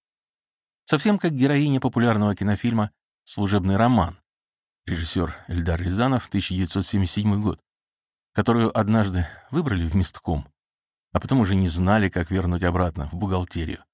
Совсем как героиня популярного кинофильма «Служебный роман», режиссер Эльдар Рязанов, тысяча девятьсот семьдесят седьмой год, которую однажды выбрали в местком, а потом уже не знали, как вернуть обратно в бухгалтерию.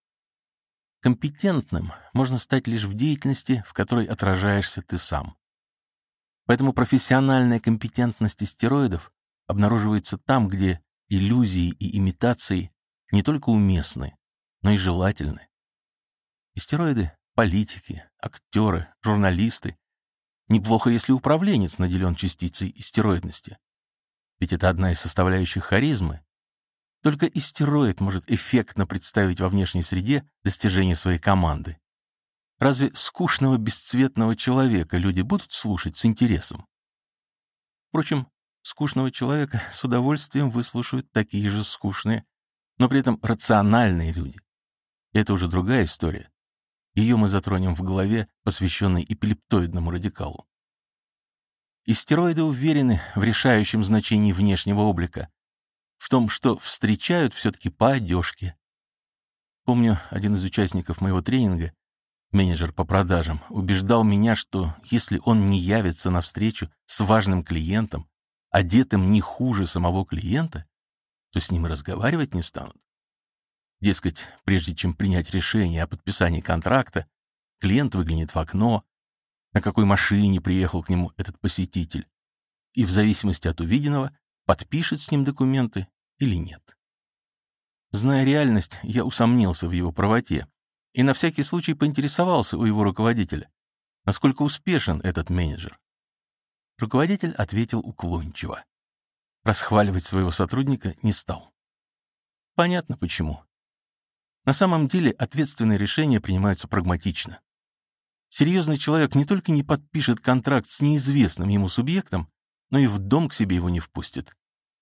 Компетентным можно стать лишь в деятельности, в которой отражаешься ты сам. Поэтому профессиональная компетентность истероидов обнаруживается там, где иллюзии и имитации не только уместны, но и желательны. Истероиды — политики, актеры, журналисты. Неплохо, если управленец наделен частицей истероидности. Ведь это одна из составляющих харизмы. Только истероид может эффектно представить во внешней среде достижения своей команды. Разве скучного бесцветного человека люди будут слушать с интересом? Впрочем, скучного человека с удовольствием выслушают такие же скучные, но при этом рациональные люди. Это уже другая история. Ее мы затронем в главе, посвященной эпилептоидному радикалу. Истероиды уверены в решающем значении внешнего облика, в том, что встречают все-таки по одежке. Помню, один из участников моего тренинга, менеджер по продажам, убеждал меня, что если он не явится на встречу с важным клиентом, одетым не хуже самого клиента, то с ним и разговаривать не станут. Дескать, прежде чем принять решение о подписании контракта, клиент выглянет в окно, на какой машине приехал к нему этот посетитель, и в зависимости от увиденного подпишет с ним документы или нет. Зная реальность, я усомнился в его правоте и на всякий случай поинтересовался у его руководителя, насколько успешен этот менеджер. Руководитель ответил уклончиво. Расхваливать своего сотрудника не стал. Понятно почему. На самом деле ответственные решения принимаются прагматично. Серьезный человек не только не подпишет контракт с неизвестным ему субъектом, но и в дом к себе его не впустит.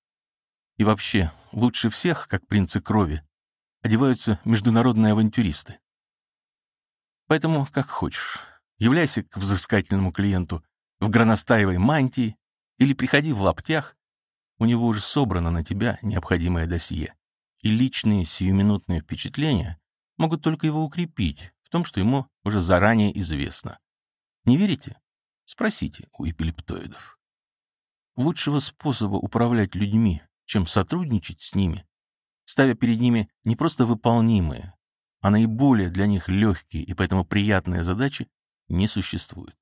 И вообще, лучше всех, как принцы крови, одеваются международные авантюристы. Поэтому, как хочешь, являйся к взыскательному клиенту в горностаевой мантии или приходи в лаптях, у него уже собрано на тебя необходимое досье, и личные сиюминутные впечатления могут только его укрепить в том, что ему уже заранее известно. Не верите? Спросите у эпилептоидов. Лучшего способа управлять людьми, чем сотрудничать с ними, ставя перед ними не просто выполнимые, а наиболее для них легкие и поэтому приятные задачи, не существует.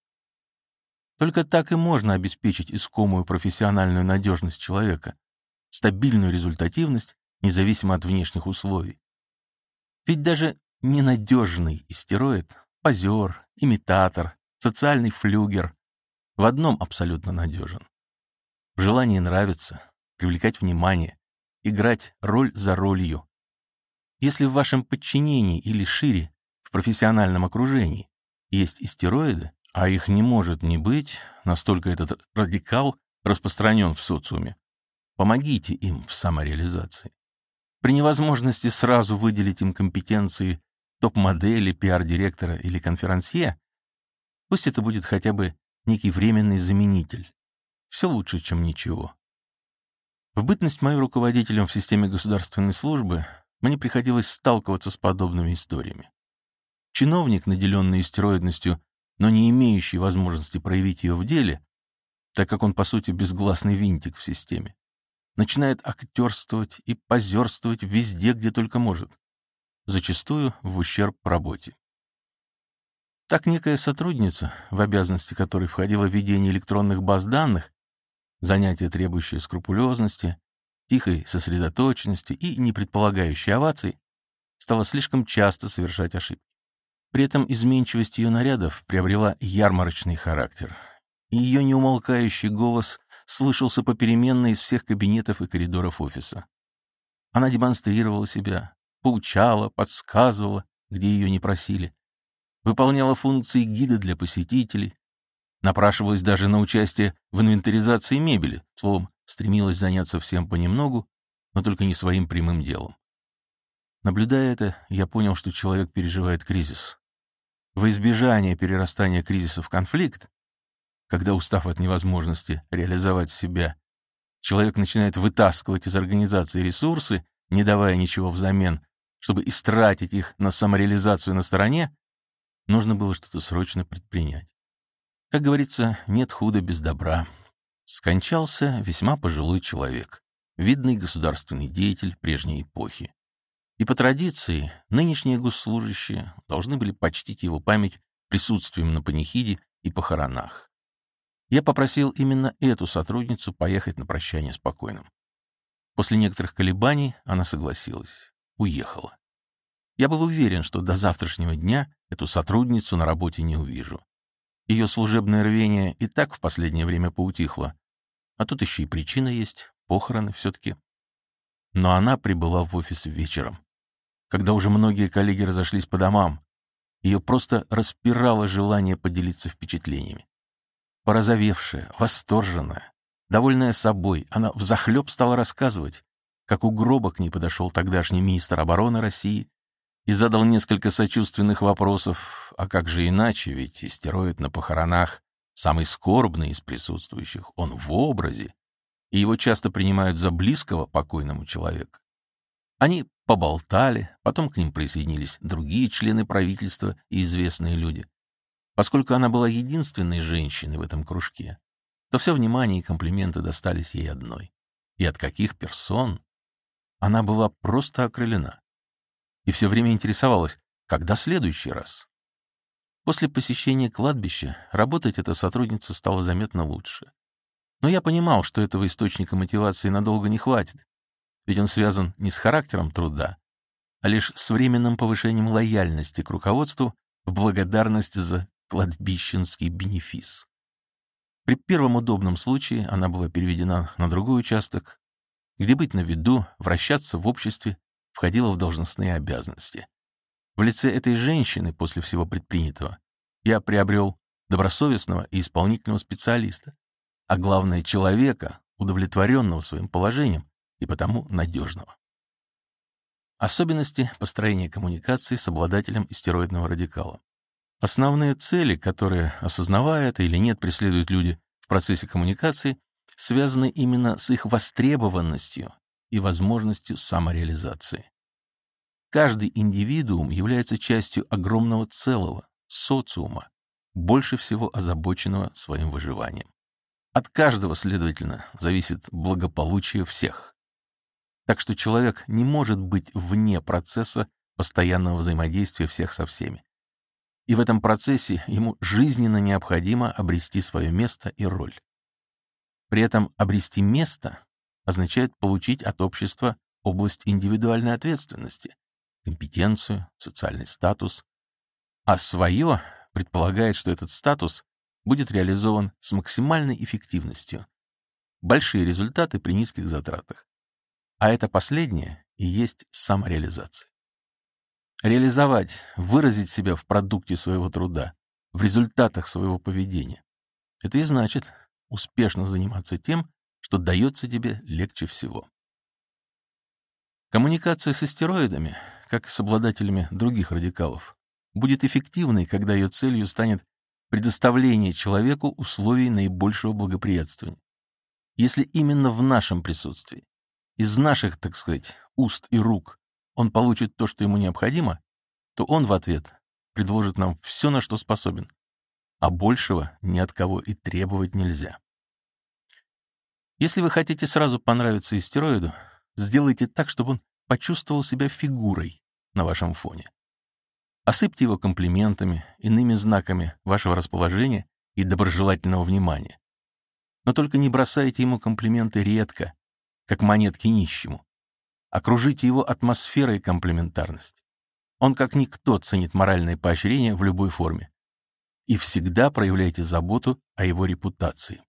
Только так и можно обеспечить искомую профессиональную надежность человека, стабильную результативность, независимо от внешних условий. Ведь даже ненадежный истероид, позер, имитатор, социальный флюгер в одном абсолютно надежен. В желании нравиться, привлекать внимание, играть роль за ролью. Если в вашем подчинении или шире, в профессиональном окружении, есть истероиды, а их не может не быть, настолько этот радикал распространен в социуме, помогите им в самореализации. При невозможности сразу выделить им компетенции топ-модели, пиар-директора или конферансье, пусть это будет хотя бы некий временный заменитель. Все лучше, чем ничего. В бытность мою руководителем в системе государственной службы мне приходилось сталкиваться с подобными историями. Чиновник, наделенный истероидностью, но не имеющий возможности проявить ее в деле, так как он, по сути, безгласный винтик в системе, начинает актерствовать и позерствовать везде, где только может, зачастую в ущерб работе. Так некая сотрудница, в обязанности которой входило ведение электронных баз данных, занятие, требующее скрупулезности, тихой сосредоточенности и не предполагающей оваций, стала слишком часто совершать ошибки. При этом изменчивость ее нарядов приобрела ярмарочный характер, и ее неумолкающий голос слышался попеременно из всех кабинетов и коридоров офиса. Она демонстрировала себя, поучала, подсказывала, где ее не просили, выполняла функции гида для посетителей, напрашивалась даже на участие в инвентаризации мебели, словом, стремилась заняться всем понемногу, но только не своим прямым делом. Наблюдая это, я понял, что человек переживает кризис. Во избежание перерастания кризиса в конфликт, когда, устав от невозможности реализовать себя, человек начинает вытаскивать из организации ресурсы, не давая ничего взамен, чтобы истратить их на самореализацию на стороне, нужно было что-то срочно предпринять. Как говорится, нет худа без добра. Скончался весьма пожилой человек, видный государственный деятель прежней эпохи. И по традиции нынешние госслужащие должны были почтить его память присутствием на панихиде и похоронах. Я попросил именно эту сотрудницу поехать на прощание с покойным. После некоторых колебаний она согласилась, уехала. Я был уверен, что до завтрашнего дня эту сотрудницу на работе не увижу. Ее служебное рвение и так в последнее время поутихло, а тут еще и причина есть, похороны все-таки. Но она прибыла в офис вечером, когда уже многие коллеги разошлись по домам. Ее просто распирало желание поделиться впечатлениями. Порозовевшая, восторженная, довольная собой, она взахлеб стала рассказывать, как у гроба к ней подошел тогдашний министр обороны России и задал несколько сочувственных вопросов, а как же иначе, ведь истероид на похоронах самый скорбный из присутствующих, он в образе, и его часто принимают за близкого покойному человека. Они поболтали, потом к ним присоединились другие члены правительства и известные люди. Поскольку она была единственной женщиной в этом кружке, то все внимание и комплименты достались ей одной. И от каких персон? Она была просто окрылена. И все время интересовалась, когда следующий раз. После посещения кладбища работать эта сотрудница стала заметно лучше. Но я понимал, что этого источника мотивации надолго не хватит, ведь он связан не с характером труда, а лишь с временным повышением лояльности к руководству в благодарность за кладбищенский бенефис. При первом удобном случае она была переведена на другой участок, где быть на виду, вращаться в обществе входило в должностные обязанности. В лице этой женщины после всего предпринятого я приобрел добросовестного и исполнительного специалиста, а главное — человека, удовлетворенного своим положением и потому надежного. Особенности построения коммуникации с обладателем истероидного радикала. Основные цели, которые, осознавая это или нет, преследуют люди в процессе коммуникации, связаны именно с их востребованностью и возможностью самореализации. Каждый индивидуум является частью огромного целого, социума, больше всего озабоченного своим выживанием. От каждого, следовательно, зависит благополучие всех. Так что человек не может быть вне процесса постоянного взаимодействия всех со всеми. И в этом процессе ему жизненно необходимо обрести свое место и роль. При этом обрести место означает получить от общества область индивидуальной ответственности, компетенцию, социальный статус, а свое предполагает, что этот статус будет реализован с максимальной эффективностью, большие результаты при низких затратах. А это последнее и есть самореализация. Реализовать, выразить себя в продукте своего труда, в результатах своего поведения — это и значит успешно заниматься тем, что дается тебе легче всего. Коммуникация с истероидами, как и с обладателями других радикалов, будет эффективной, когда ее целью станет предоставление человеку условий наибольшего благоприятствования. Если именно в нашем присутствии, из наших, так сказать, уст и рук он получит то, что ему необходимо, то он в ответ предложит нам все, на что способен, а большего ни от кого и требовать нельзя. Если вы хотите сразу понравиться истероиду, сделайте так, чтобы он почувствовал себя фигурой на вашем фоне. Осыпьте его комплиментами, иными знаками вашего расположения и доброжелательного внимания. Но только не бросайте ему комплименты редко, как монетки нищему. Окружите его атмосферой комплиментарности. Он как никто ценит моральное поощрение в любой форме. И всегда проявляйте заботу о его репутации.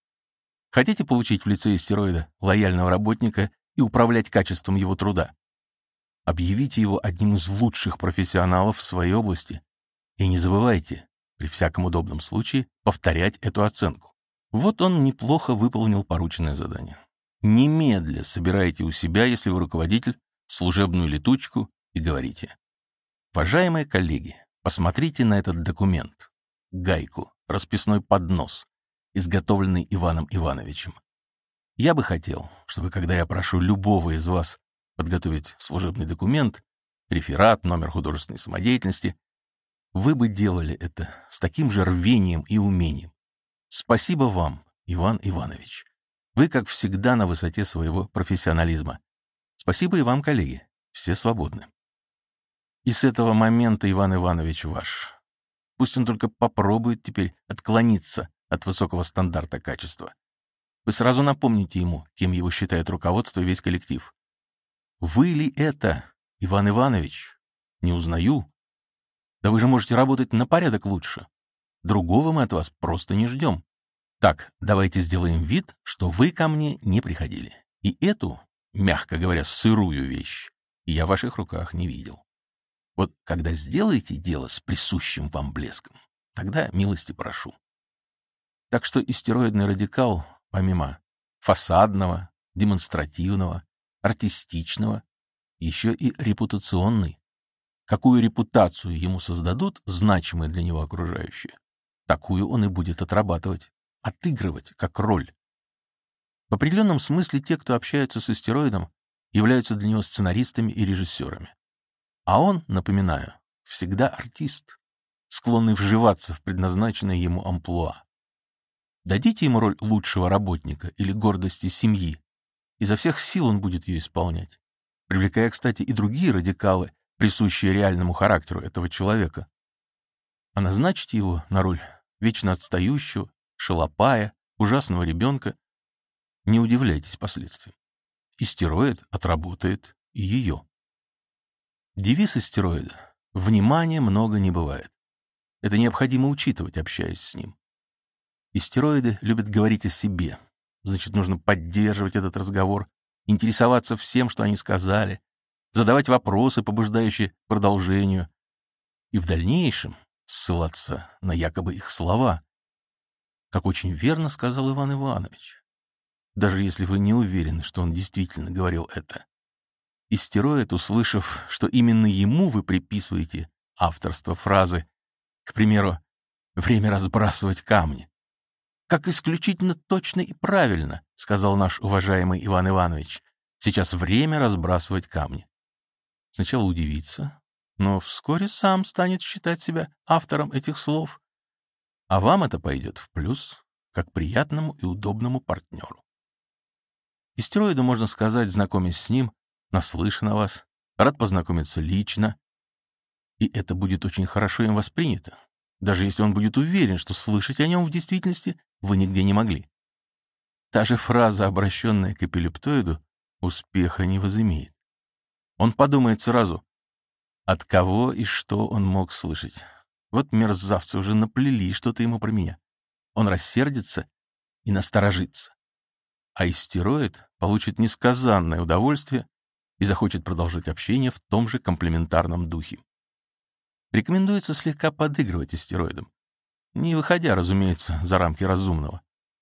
Хотите получить в лице истероида лояльного работника и управлять качеством его труда? Объявите его одним из лучших профессионалов в своей области. И не забывайте, при всяком удобном случае, повторять эту оценку. Вот он неплохо выполнил порученное задание. Немедля собирайте у себя, если вы руководитель, служебную летучку и говорите: «Уважаемые коллеги, посмотрите на этот документ, гайку, расписной поднос, изготовленный Иваном Ивановичем. Я бы хотел, чтобы, когда я прошу любого из вас подготовить служебный документ, реферат, номер художественной самодеятельности, вы бы делали это с таким же рвением и умением. Спасибо вам, Иван Иванович. Вы, как всегда, на высоте своего профессионализма. Спасибо и вам, коллеги. Все свободны». И с этого момента Иван Иванович ваш. Пусть он только попробует теперь отклониться от высокого стандарта качества. Вы сразу напомните ему, кем его считает руководство и весь коллектив. Вы ли это, Иван Иванович? Не узнаю. Да вы же можете работать на порядок лучше. Другого мы от вас просто не ждем. Так, давайте сделаем вид, что вы ко мне не приходили. И эту, мягко говоря, сырую вещь я в ваших руках не видел. Вот когда сделаете дело с присущим вам блеском, тогда милости прошу. Так что истероидный радикал, помимо фасадного, демонстративного, артистичного, еще и репутационный. Какую репутацию ему создадут значимые для него окружающие, такую он и будет отрабатывать, отыгрывать как роль. В определенном смысле те, кто общаются с истероидом, являются для него сценаристами и режиссерами. А он, напоминаю, всегда артист, склонный вживаться в предназначенное ему амплуа. Дадите ему роль лучшего работника или гордости семьи, изо всех сил он будет ее исполнять, привлекая, кстати, и другие радикалы, присущие реальному характеру этого человека. А назначите его на роль вечно отстающего, шалопая, ужасного ребенка, не удивляйтесь последствиям. Истероид отработает и ее. Девиз истероида — внимания много не бывает. Это необходимо учитывать, общаясь с ним. Истероиды любят говорить о себе. Значит, нужно поддерживать этот разговор, интересоваться всем, что они сказали, задавать вопросы, побуждающие к продолжению, и в дальнейшем ссылаться на якобы их слова. Как очень верно сказал Иван Иванович. Даже если вы не уверены, что он действительно говорил это. Истероид, услышав, что именно ему вы приписываете авторство фразы, к примеру, «время разбрасывать камни». «Как исключительно точно и правильно», — сказал наш уважаемый Иван Иванович. «Сейчас время разбрасывать камни». Сначала удивится, но вскоре сам станет считать себя автором этих слов. А вам это пойдет в плюс, как приятному и удобному партнеру. Истероиду можно сказать, знакомясь с ним, наслышан о вас, рад познакомиться лично, и это будет очень хорошо им воспринято, даже если он будет уверен, что слышать о нем в действительности вы нигде не могли. Та же фраза, обращенная к эпилептоиду, успеха не возымеет. Он подумает сразу, от кого и что он мог слышать. Вот мерзавцы уже наплели что-то ему про меня. Он рассердится и насторожится. А истероид получит несказанное удовольствие и захочет продолжать общение в том же комплиментарном духе. Рекомендуется слегка подыгрывать истероидам, не выходя, разумеется, за рамки разумного.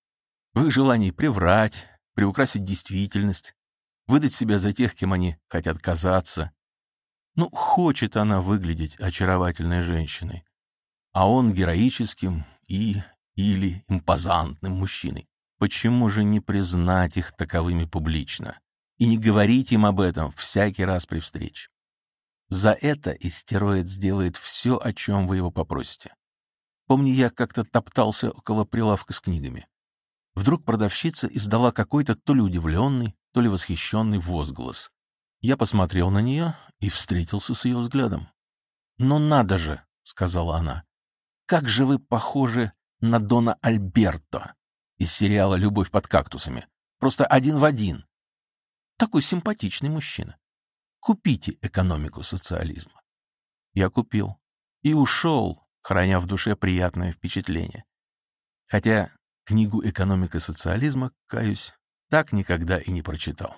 В их желании приврать, приукрасить действительность, выдать себя за тех, кем они хотят казаться. Ну, хочет она выглядеть очаровательной женщиной, а он героическим и или импозантным мужчиной. Почему же не признать их таковыми публично и не говорить им об этом всякий раз при встрече? За это истероид сделает все, о чем вы его попросите. Помню, я как-то топтался около прилавка с книгами. Вдруг продавщица издала какой-то то ли удивленный, то ли восхищенный возглас. Я посмотрел на нее и встретился с ее взглядом. «Ну надо же», — сказала она, — «как же вы похожи на Дона Альберто из сериала «Любовь под кактусами». Просто один в один. Такой симпатичный мужчина. Купите экономику социализма». Я купил и ушел, храня в душе приятное впечатление. Хотя книгу «Экономика социализма», каюсь, так никогда и не прочитал.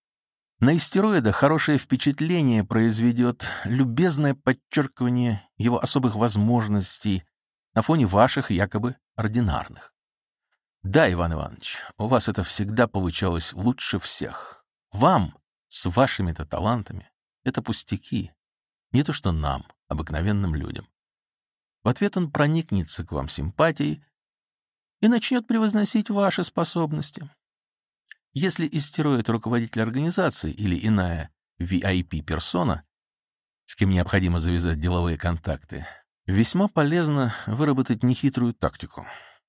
На истероида хорошее впечатление произведет любезное подчеркивание его особых возможностей на фоне ваших якобы ординарных. Да, Иван Иванович, у вас это всегда получалось лучше всех. Вам, с вашими-то талантами, это пустяки, не то что нам, обыкновенным людям. В ответ он проникнется к вам симпатией и начнет превозносить ваши способности. Если истероид руководитель организации или иная ви ай пи-персона, с кем необходимо завязать деловые контакты, весьма полезно выработать нехитрую тактику.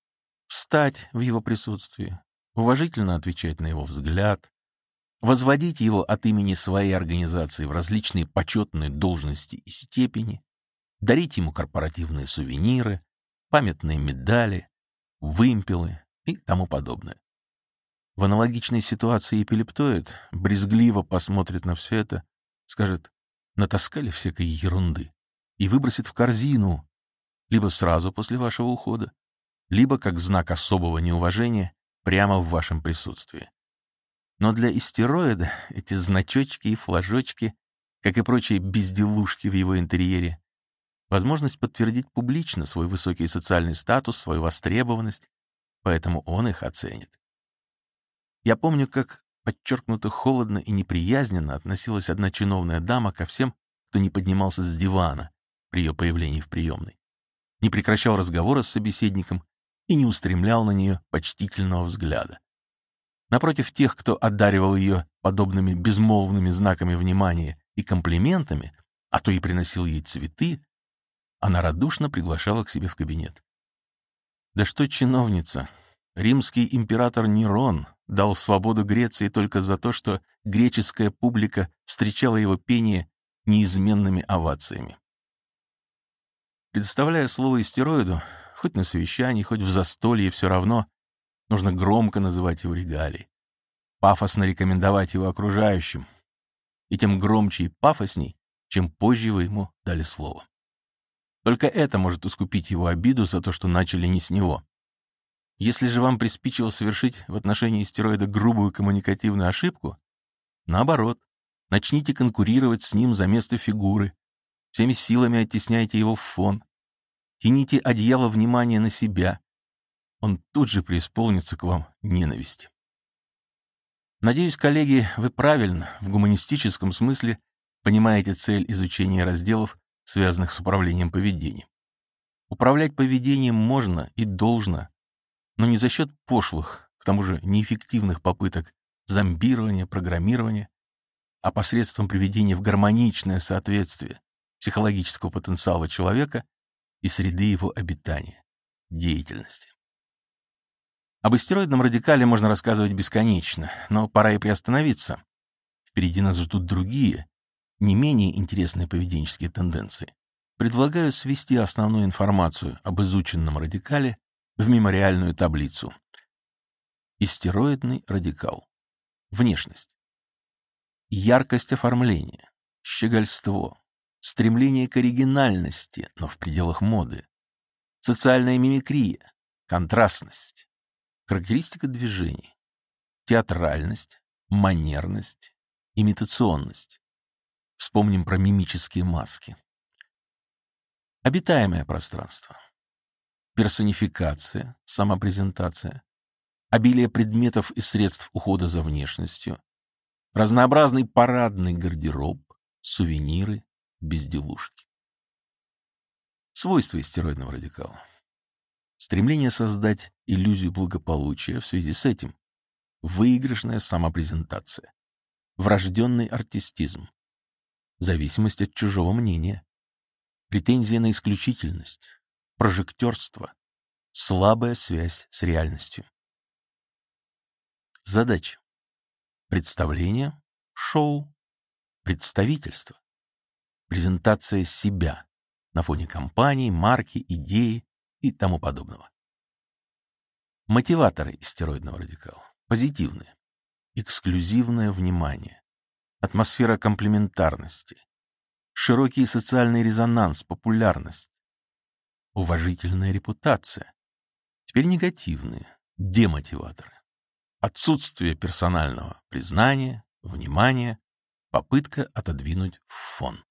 Встать в его присутствии, уважительно отвечать на его взгляд, возводить его от имени своей организации в различные почетные должности и степени, дарить ему корпоративные сувениры, памятные медали, вымпелы и тому подобное. В аналогичной ситуации эпилептоид брезгливо посмотрит на все это, скажет «натаскали всякой ерунды» и выбросит в корзину либо сразу после вашего ухода, либо как знак особого неуважения прямо в вашем присутствии. Но для истероида эти значочки и флажочки, как и прочие безделушки в его интерьере, возможность подтвердить публично свой высокий социальный статус, свою востребованность, поэтому он их оценит. Я помню, как подчеркнуто холодно и неприязненно относилась одна чиновная дама ко всем, кто не поднимался с дивана при ее появлении в приемной, не прекращал разговора с собеседником и не устремлял на нее почтительного взгляда. Напротив тех, кто одаривал ее подобными безмолвными знаками внимания и комплиментами, а то и приносил ей цветы, она радушно приглашала к себе в кабинет. Да что чиновница! Римский император Нерон дал свободу Греции только за то, что греческая публика встречала его пение неизменными овациями. Предоставляя слово истероиду, хоть на совещании, хоть в застолье, все равно нужно громко называть его регалии, пафосно рекомендовать его окружающим, и тем громче и пафосней, чем позже вы ему дали слово. Только это может искупить его обиду за то, что начали не с него. Если же вам приспичило совершить в отношении стероида грубую коммуникативную ошибку, наоборот, начните конкурировать с ним за место фигуры, всеми силами оттесняйте его в фон, тяните одеяло внимания на себя, он тут же преисполнится к вам ненависти. Надеюсь, коллеги, вы правильно, в гуманистическом смысле, понимаете цель изучения разделов, связанных с управлением поведением. Управлять поведением можно и должно, но не за счет пошлых, к тому же неэффективных попыток зомбирования, программирования, а посредством приведения в гармоничное соответствие психологического потенциала человека и среды его обитания, деятельности. Об истероидном радикале можно рассказывать бесконечно, но пора и приостановиться. Впереди нас ждут другие, не менее интересные поведенческие тенденции. Предлагаю свести основную информацию об изученном радикале в мемориальную таблицу. Истероидный радикал. Внешность. Яркость оформления, щегольство, стремление к оригинальности, но в пределах моды, социальная мимикрия, контрастность, характеристика движений, театральность, манерность, имитационность. Вспомним про мимические маски. Обитаемое пространство. Персонификация, самопрезентация, обилие предметов и средств ухода за внешностью, разнообразный парадный гардероб, сувениры, безделушки. Свойства истероидного радикала. Стремление создать иллюзию благополучия в связи с этим. Выигрышная самопрезентация. Врожденный артистизм. Зависимость от чужого мнения. Претензия на исключительность. Прожектерство. Слабая связь с реальностью. Задача. Представление, шоу, представительство. Презентация себя на фоне компании, марки, идеи и тому подобного. Мотиваторы истероидного радикала. Позитивные. Эксклюзивное внимание. Атмосфера комплементарности. Широкий социальный резонанс, популярность. Уважительная репутация. Теперь негативные. Демотиваторы. Отсутствие персонального признания, внимания, попытка отодвинуть в фон.